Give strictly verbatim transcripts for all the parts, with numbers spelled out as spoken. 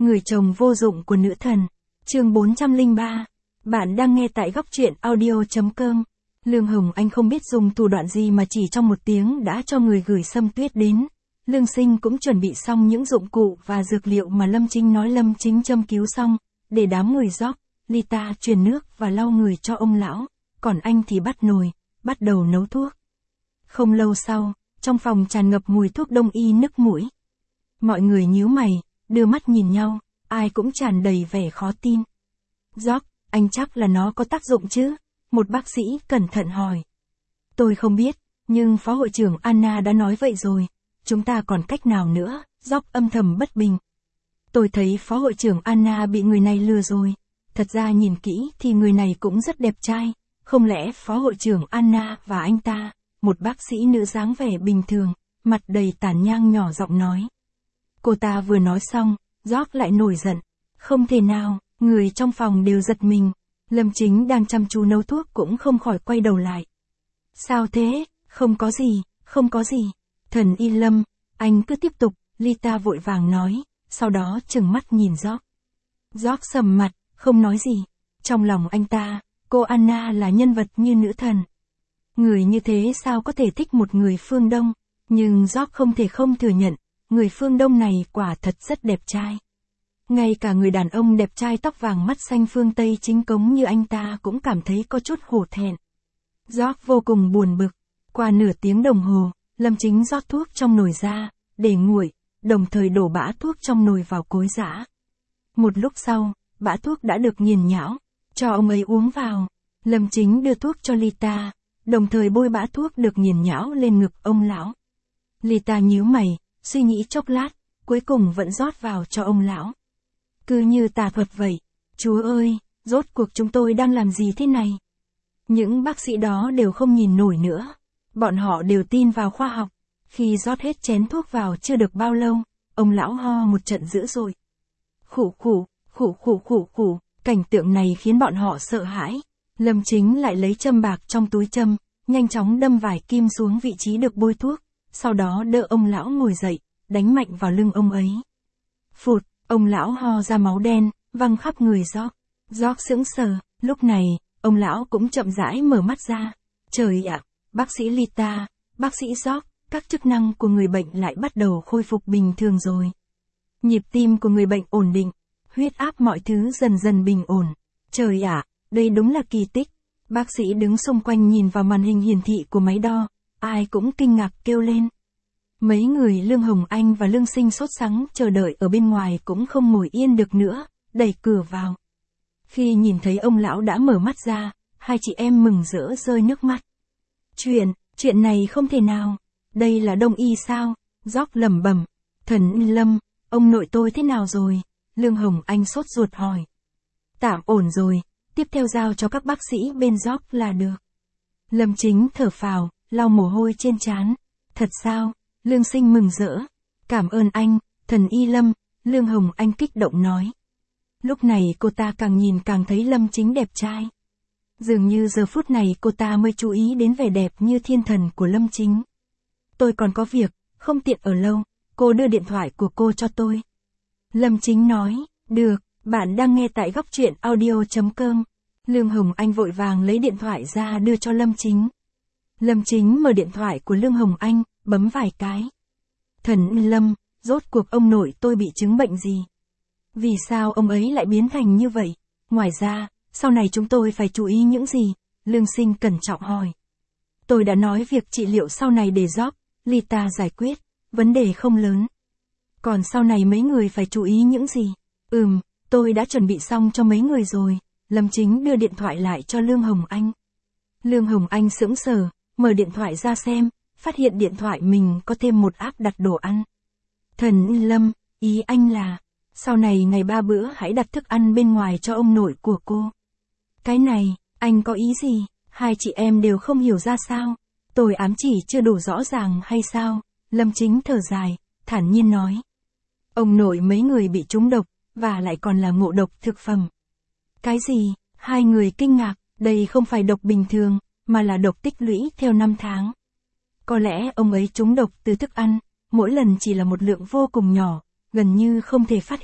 Người chồng vô dụng của nữ thần. Chương bốn trăm lẻ ba. Bạn đang nghe tại góc truyện audio.com. Lương Hồng Anh không biết dùng thủ đoạn gì mà chỉ trong một tiếng đã cho người gửi Sâm Tuyết đến. Lương Sinh cũng chuẩn bị xong những dụng cụ và dược liệu mà Lâm Chính nói Lâm Chính châm cứu xong, để đám người rót, Lita truyền nước và lau người cho ông lão, còn anh thì bắt nồi, bắt đầu nấu thuốc. Không lâu sau, trong phòng tràn ngập mùi thuốc đông y nức mũi. Mọi người nhíu mày, đưa mắt nhìn nhau, ai cũng tràn đầy vẻ khó tin. Doc, anh chắc là nó có tác dụng chứ? Một bác sĩ cẩn thận hỏi. Tôi không biết, nhưng Phó Hội trưởng Anna đã nói vậy rồi, chúng ta còn cách nào nữa? Doc âm thầm bất bình. Tôi thấy Phó Hội trưởng Anna bị người này lừa rồi. Thật ra nhìn kỹ thì người này cũng rất đẹp trai, không lẽ Phó Hội trưởng Anna và anh ta, một bác sĩ nữ dáng vẻ bình thường, mặt đầy tàn nhang nhỏ giọng nói. Cô ta vừa nói xong, George lại nổi giận. Không thể nào, người trong phòng đều giật mình. Lâm Chính đang chăm chú nấu thuốc cũng không khỏi quay đầu lại. Sao thế? Không có gì, không có gì. Thần Y Lâm, anh cứ tiếp tục, Lita vội vàng nói, sau đó trừng mắt nhìn George. George sầm mặt, không nói gì. Trong lòng anh ta, cô Anna là nhân vật như nữ thần. Người như thế sao có thể thích một người phương Đông, nhưng George không thể không thừa nhận, người phương Đông này quả thật rất đẹp trai. Ngay cả người đàn ông đẹp trai tóc vàng mắt xanh phương Tây chính cống như anh ta cũng cảm thấy có chút hổ thẹn. George vô cùng buồn bực. Qua nửa tiếng đồng hồ, Lâm Chính rót thuốc trong nồi ra, để nguội, đồng thời đổ bã thuốc trong nồi vào cối giã. Một lúc sau, bã thuốc đã được nghiền nhão, cho ông ấy uống vào. Lâm Chính đưa thuốc cho Lita, đồng thời bôi bã thuốc được nghiền nhão lên ngực ông lão. Lita nhíu mày, suy nghĩ chốc lát, cuối cùng vẫn rót vào cho ông lão. Cứ như tà thuật vậy. Chúa ơi, rốt cuộc chúng tôi đang làm gì thế này? Những bác sĩ đó đều không nhìn nổi nữa. Bọn họ đều tin vào khoa học. Khi rót hết chén thuốc vào chưa được bao lâu, ông lão ho một trận dữ dội. Khủ khủ, khủ khủ khủ khủ, cảnh tượng này khiến bọn họ sợ hãi. Lâm Chính lại lấy châm bạc trong túi châm, nhanh chóng đâm vài kim xuống vị trí được bôi thuốc, sau đó đỡ ông lão ngồi dậy, đánh mạnh vào lưng ông ấy. Phụt, ông lão ho ra máu đen, văng khắp người George. George sững sờ, lúc này, ông lão cũng chậm rãi mở mắt ra. Trời ạ, bác sĩ Lita, bác sĩ George, các chức năng của người bệnh lại bắt đầu khôi phục bình thường rồi. Nhịp tim của người bệnh ổn định, huyết áp mọi thứ dần dần bình ổn. Trời ạ, đây đúng là kỳ tích. Bác sĩ đứng xung quanh nhìn vào màn hình hiển thị của máy đo, ai cũng kinh ngạc kêu lên. Mấy người Lương Hồng Anh và Lương Sinh sốt sắng chờ đợi ở bên ngoài cũng không ngồi yên được nữa, đẩy cửa vào. Khi nhìn thấy ông lão đã mở mắt ra, hai chị em mừng rỡ rơi nước mắt. Chuyện, chuyện này không thể nào. Đây là Đông y sao? George lẩm bẩm. Thần Lâm, ông nội tôi thế nào rồi? Lương Hồng Anh sốt ruột hỏi. Tạm ổn rồi, tiếp theo giao cho các bác sĩ bên George là được. Lâm Chính thở phào, lau mồ hôi trên trán. Thật sao? Lương Sinh mừng rỡ. Cảm ơn anh, thần Y Lâm, Lương Hồng Anh kích động nói. Lúc này cô ta càng nhìn càng thấy Lâm Chính đẹp trai. Dường như giờ phút này cô ta mới chú ý đến vẻ đẹp như thiên thần của Lâm Chính. Tôi còn có việc, không tiện ở lâu, cô đưa điện thoại của cô cho tôi. Lâm Chính nói, được, bạn đang nghe tại góc truyện audio.com. Lương Hồng Anh vội vàng lấy điện thoại ra đưa cho Lâm Chính. Lâm Chính mở điện thoại của Lương Hồng Anh, bấm vài cái. Thần Lâm, rốt cuộc ông nội tôi bị chứng bệnh gì? Vì sao ông ấy lại biến thành như vậy? Ngoài ra, sau này chúng tôi phải chú ý những gì? Lương Sinh cẩn trọng hỏi. Tôi đã nói việc trị liệu sau này để George, Lita giải quyết, vấn đề không lớn. Còn sau này mấy người phải chú ý những gì? Ừm, tôi đã chuẩn bị xong cho mấy người rồi. Lâm Chính đưa điện thoại lại cho Lương Hồng Anh. Lương Hồng Anh sững sờ, mở điện thoại ra xem, phát hiện điện thoại mình có thêm một app đặt đồ ăn. Thần Lâm, ý anh là, sau này ngày ba bữa hãy đặt thức ăn bên ngoài cho ông nội của cô. Cái này, anh có ý gì? Hai chị em đều không hiểu ra sao? Tôi ám chỉ chưa đủ rõ ràng hay sao? Lâm Chính thở dài, thản nhiên nói. Ông nội mấy người bị trúng độc, và lại còn là ngộ độc thực phẩm. Cái gì? Hai người kinh ngạc, đây không phải độc bình thường, mà là độc tích lũy theo năm tháng. Có lẽ ông ấy trúng độc từ thức ăn, mỗi lần chỉ là một lượng vô cùng nhỏ, gần như không thể phát hiện,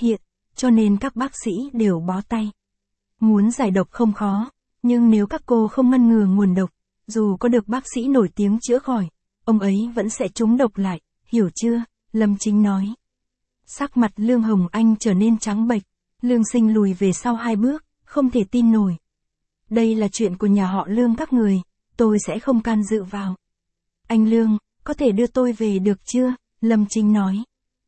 cho nên các bác sĩ đều bó tay. Muốn giải độc không khó, nhưng nếu các cô không ngăn ngừa nguồn độc, dù có được bác sĩ nổi tiếng chữa khỏi, ông ấy vẫn sẽ trúng độc lại, hiểu chưa? Lâm Chính nói. Sắc mặt Lương Hồng Anh trở nên trắng bệch, Lương Sinh lùi về sau hai bước, không thể tin nổi. Đây là chuyện của nhà họ Lương các người, tôi sẽ không can dự vào. Anh Lương, có thể đưa tôi về được chưa? Lâm Chính nói.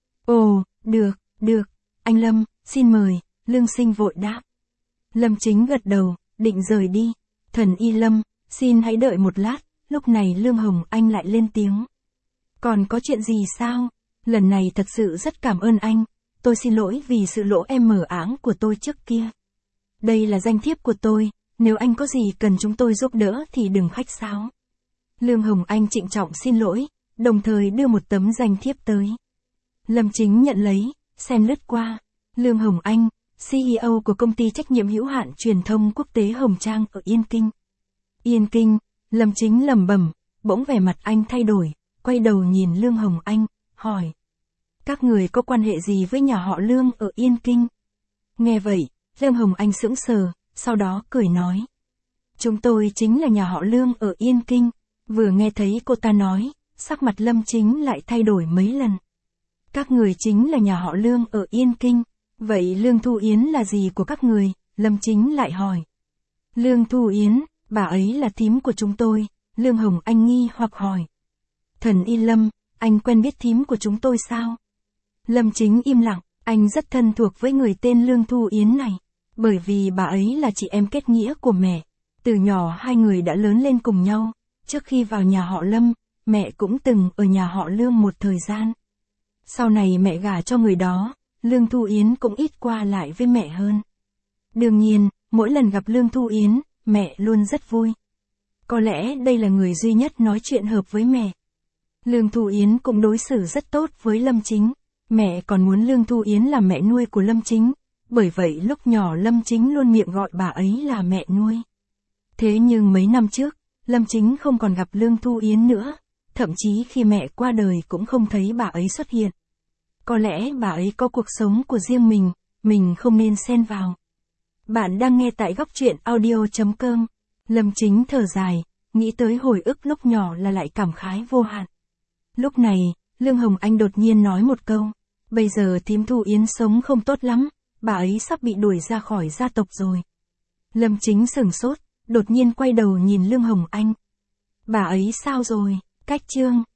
Ồ, được, được, anh Lâm, xin mời, Lương Sinh vội đáp. Lâm Chính gật đầu, định rời đi. Thần y Lâm, xin hãy đợi một lát, lúc này Lương Hồng Anh lại lên tiếng. Còn có chuyện gì sao? Lần này thật sự rất cảm ơn anh, tôi xin lỗi vì sự lỗ em mờ áng của tôi trước kia. Đây là danh thiếp của tôi, nếu anh có gì cần chúng tôi giúp đỡ thì đừng khách sáo. Lương Hồng Anh trịnh trọng xin lỗi, đồng thời đưa một tấm danh thiếp tới. Lâm Chính nhận lấy, xem lướt qua. Lương Hồng Anh, xê e ô của công ty trách nhiệm hữu hạn truyền thông quốc tế Hồng Trang ở Yên Kinh. Yên Kinh, Lâm Chính lẩm bẩm, bỗng vẻ mặt anh thay đổi, quay đầu nhìn Lương Hồng Anh, hỏi. Các người có quan hệ gì với nhà họ Lương ở Yên Kinh? Nghe vậy, Lương Hồng Anh sững sờ, sau đó cười nói. Chúng tôi chính là nhà họ Lương ở Yên Kinh. Vừa nghe thấy cô ta nói, sắc mặt Lâm Chính lại thay đổi mấy lần. Các người chính là nhà họ Lương ở Yên Kinh. Vậy Lương Thu Yến là gì của các người? Lâm Chính lại hỏi. Lương Thu Yến, bà ấy là thím của chúng tôi. Lương Hồng Anh nghi hoặc hỏi. Thần y Lâm, anh quen biết thím của chúng tôi sao? Lâm Chính im lặng, anh rất thân thuộc với người tên Lương Thu Yến này. Bởi vì bà ấy là chị em kết nghĩa của mẹ. Từ nhỏ hai người đã lớn lên cùng nhau. Trước khi vào nhà họ Lâm, mẹ cũng từng ở nhà họ Lương một thời gian. Sau này mẹ gả cho người đó, Lương Thu Yến cũng ít qua lại với mẹ hơn. Đương nhiên, mỗi lần gặp Lương Thu Yến, mẹ luôn rất vui. Có lẽ đây là người duy nhất nói chuyện hợp với mẹ. Lương Thu Yến cũng đối xử rất tốt với Lâm Chính. Mẹ còn muốn Lương Thu Yến là mẹ nuôi của Lâm Chính. Bởi vậy lúc nhỏ Lâm Chính luôn miệng gọi bà ấy là mẹ nuôi. Thế nhưng mấy năm trước, Lâm Chính không còn gặp Lương Thu Yến nữa. Thậm chí khi mẹ qua đời cũng không thấy bà ấy xuất hiện. Có lẽ bà ấy có cuộc sống của riêng mình, mình không nên xen vào. Bạn đang nghe tại góc truyện audio chấm com. Lâm Chính thở dài, nghĩ tới hồi ức lúc nhỏ là lại cảm khái vô hạn. Lúc này, Lương Hồng Anh đột nhiên nói một câu. Bây giờ thím Thu Yến sống không tốt lắm, bà ấy sắp bị đuổi ra khỏi gia tộc rồi. Lâm Chính sửng sốt, đột nhiên quay đầu nhìn Lương Hồng Anh. Bà ấy sao rồi? Cách chương